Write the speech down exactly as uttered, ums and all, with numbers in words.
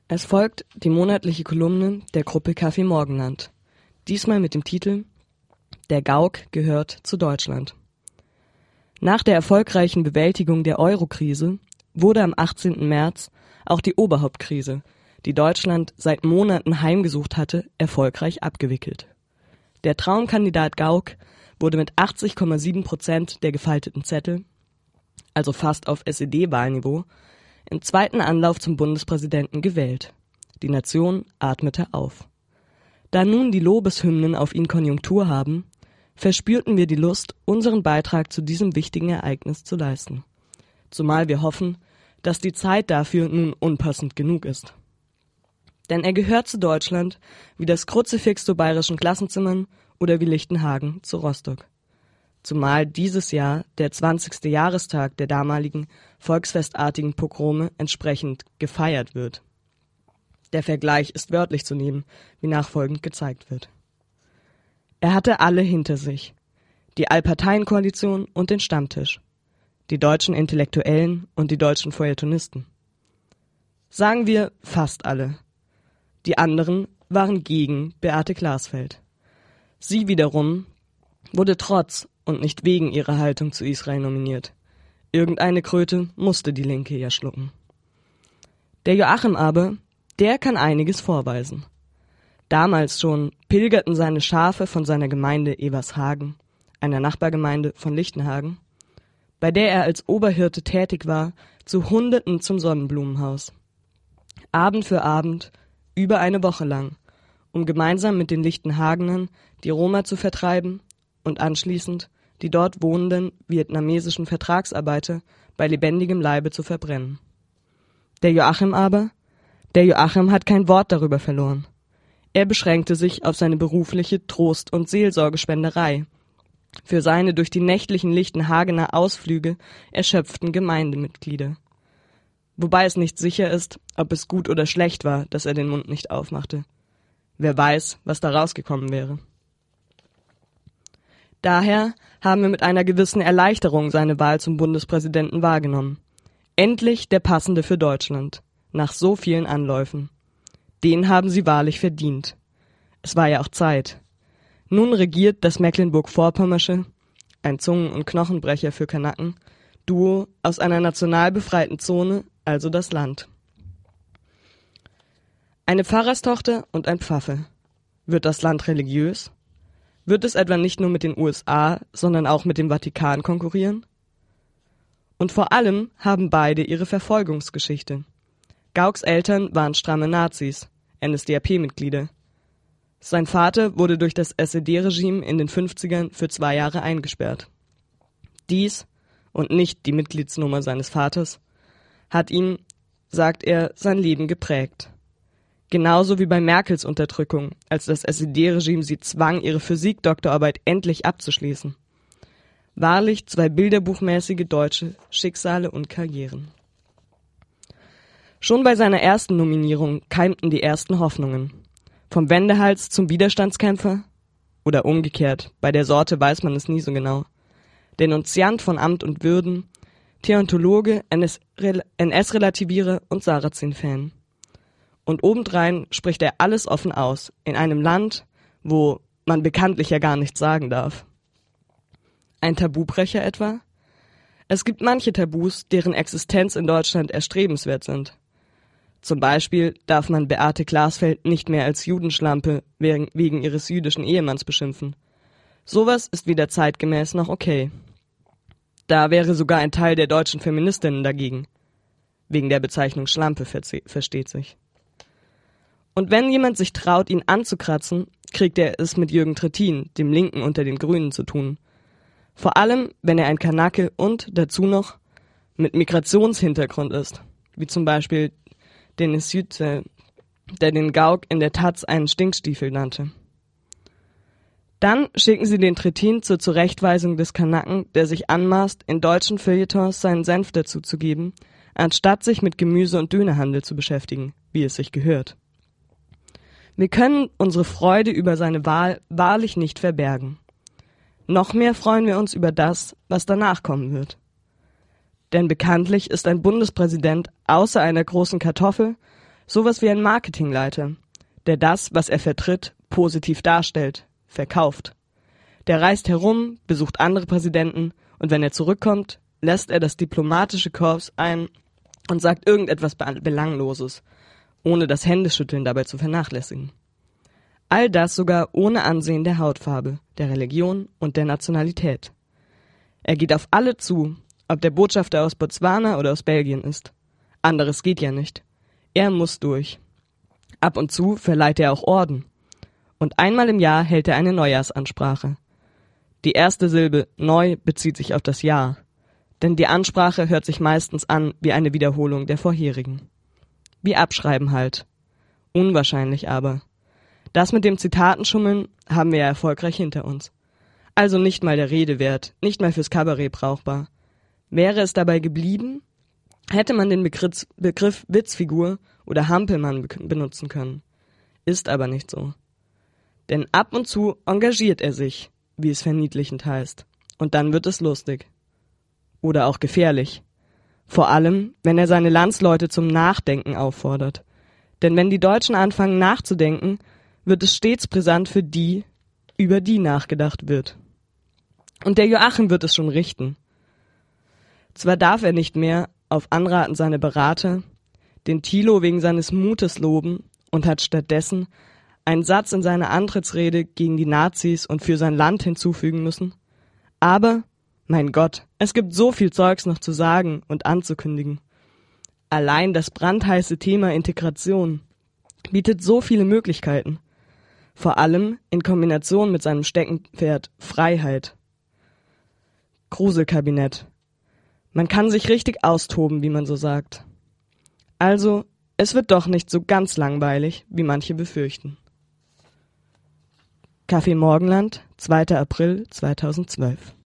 Es folgt die monatliche Kolumne der Gruppe Café Morgenland. Diesmal mit dem Titel Der Gauck gehört zu Deutschland. Nach der erfolgreichen Bewältigung der Euro-Krise wurde am achtzehnten März auch die Oberhauptkrise, die Deutschland seit Monaten heimgesucht hatte, erfolgreich abgewickelt. Der Traumkandidat Gauck wurde mit achtzig Komma sieben Prozent der gefalteten Zettel, also fast auf S E D-Wahlniveau, im zweiten Anlauf zum Bundespräsidenten gewählt. Die Nation atmete auf. Da nun die Lobeshymnen auf ihn Konjunktur haben, verspürten wir die Lust, unseren Beitrag zu diesem wichtigen Ereignis zu leisten. Zumal wir hoffen, dass die Zeit dafür nun unpassend genug ist. Denn er gehört zu Deutschland wie das Kruzifix zu bayerischen Klassenzimmern oder wie Lichtenhagen zu Rostock. Zumal dieses Jahr der zwanzigste Jahrestag der damaligen volksfestartigen Pogrome entsprechend gefeiert wird. Der Vergleich ist wörtlich zu nehmen, wie nachfolgend gezeigt wird. Er hatte alle hinter sich, die Allparteienkoalition und den Stammtisch, die deutschen Intellektuellen und die deutschen Feuilletonisten. Sagen wir fast alle. Die anderen waren gegen Beate Glasfeld. Sie wiederum wurde trotz und nicht wegen ihrer Haltung zu Israel nominiert. Irgendeine Kröte musste die Linke ja schlucken. Der Joachim aber, der kann einiges vorweisen. Damals schon pilgerten seine Schafe von seiner Gemeinde Evershagen, einer Nachbargemeinde von Lichtenhagen, bei der er als Oberhirte tätig war, zu Hunderten zum Sonnenblumenhaus. Abend für Abend, über eine Woche lang, um gemeinsam mit den Lichtenhagenern die Roma zu vertreiben und anschließend die dort wohnenden vietnamesischen Vertragsarbeiter bei lebendigem Leibe zu verbrennen. Der Joachim aber, der Joachim hat kein Wort darüber verloren. Er beschränkte sich auf seine berufliche Trost- und Seelsorgespenderei für seine durch die nächtlichen Lichtenhagener Ausflüge erschöpften Gemeindemitglieder. Wobei es nicht sicher ist, ob es gut oder schlecht war, dass er den Mund nicht aufmachte. Wer weiß, was da rausgekommen wäre. Daher haben wir mit einer gewissen Erleichterung seine Wahl zum Bundespräsidenten wahrgenommen. Endlich der Passende für Deutschland, nach so vielen Anläufen. Den haben sie wahrlich verdient. Es war ja auch Zeit. Nun regiert das Mecklenburg-Vorpommersche, ein Zungen- und Knochenbrecher für Kanaken, Duo aus einer national befreiten Zone, also das Land. Eine Pfarrerstochter und ein Pfaffe. Wird das Land religiös? Wird es etwa nicht nur mit den U S A, sondern auch mit dem Vatikan konkurrieren? Und vor allem haben beide ihre Verfolgungsgeschichte. Gaucks Eltern waren stramme Nazis, N S D A P-Mitglieder. Sein Vater wurde durch das S E D-Regime in den fünfzigern für zwei Jahre eingesperrt. Dies, und nicht die Mitgliedsnummer seines Vaters, hat ihn, sagt er, sein Leben geprägt. Genauso wie bei Merkels Unterdrückung, als das S E D-Regime sie zwang, ihre Physik-Doktorarbeit endlich abzuschließen. Wahrlich zwei bilderbuchmäßige deutsche Schicksale und Karrieren. Schon bei seiner ersten Nominierung keimten die ersten Hoffnungen. Vom Wendehals zum Widerstandskämpfer? Oder umgekehrt, bei der Sorte weiß man es nie so genau. Denunziant von Amt und Würden, Deontologe, N S-Relativierer und Sarrazin-Fan. Und obendrein spricht er alles offen aus, in einem Land, wo man bekanntlich ja gar nichts sagen darf. Ein Tabubrecher etwa? Es gibt manche Tabus, deren Existenz in Deutschland erstrebenswert sind. Zum Beispiel darf man Beate Glasfeld nicht mehr als Judenschlampe wegen, wegen ihres jüdischen Ehemanns beschimpfen. Sowas ist weder zeitgemäß noch okay. Da wäre sogar ein Teil der deutschen Feministinnen dagegen. Wegen der Bezeichnung Schlampe, versteht sich. Und wenn jemand sich traut, ihn anzukratzen, kriegt er es mit Jürgen Trittin, dem Linken unter den Grünen, zu tun. Vor allem, wenn er ein Kanake und, dazu noch, mit Migrationshintergrund ist, wie zum Beispiel Denis Yücel, der den Gauck in der Taz einen Stinkstiefel nannte. Dann schicken sie den Trittin zur Zurechtweisung des Kanaken, der sich anmaßt, in deutschen Feuilletons seinen Senf dazu zu geben, anstatt sich mit Gemüse- und Dönerhandel zu beschäftigen, wie es sich gehört. Wir können unsere Freude über seine Wahl wahrlich nicht verbergen. Noch mehr freuen wir uns über das, was danach kommen wird. Denn bekanntlich ist ein Bundespräsident außer einer großen Kartoffel Sowas wie ein Marketingleiter, der das, was er vertritt, positiv darstellt, verkauft. Der reist herum, besucht andere Präsidenten und wenn er zurückkommt, lässt er das diplomatische Korps ein und sagt irgendetwas Belangloses, ohne das Händeschütteln dabei zu vernachlässigen. All das sogar ohne Ansehen der Hautfarbe, der Religion und der Nationalität. Er geht auf alle zu, ob der Botschafter aus Botswana oder aus Belgien ist. Anderes geht ja nicht. Er muss durch. Ab und zu verleiht er auch Orden. Und einmal im Jahr hält er eine Neujahrsansprache. Die erste Silbe neu bezieht sich auf das Jahr, denn die Ansprache hört sich meistens an wie eine Wiederholung der vorherigen. Wie Abschreiben halt. Unwahrscheinlich aber. Das mit dem Zitatenschummeln haben wir ja erfolgreich hinter uns. Also nicht mal der Rede wert, nicht mal fürs Kabarett brauchbar. Wäre es dabei geblieben, hätte man den Begriff, Begriff Witzfigur oder Hampelmann be- benutzen können. Ist aber nicht so. Denn ab und zu engagiert er sich, wie es verniedlichend heißt. Und dann wird es lustig. Oder auch gefährlich. Vor allem, wenn er seine Landsleute zum Nachdenken auffordert. Denn wenn die Deutschen anfangen nachzudenken, wird es stets brisant für die, über die nachgedacht wird. Und der Joachim wird es schon richten. Zwar darf er nicht mehr, auf Anraten seiner Berater, den Thilo wegen seines Mutes loben und hat stattdessen einen Satz in seiner Antrittsrede gegen die Nazis und für sein Land hinzufügen müssen. Aber, mein Gott, es gibt so viel Zeugs noch zu sagen und anzukündigen. Allein das brandheiße Thema Integration bietet so viele Möglichkeiten. Vor allem in Kombination mit seinem Steckenpferd Freiheit. Gruselkabinett. Man kann sich richtig austoben, wie man so sagt. Also, es wird doch nicht so ganz langweilig, wie manche befürchten. Café Morgenland, zweiter April zweitausendzwölf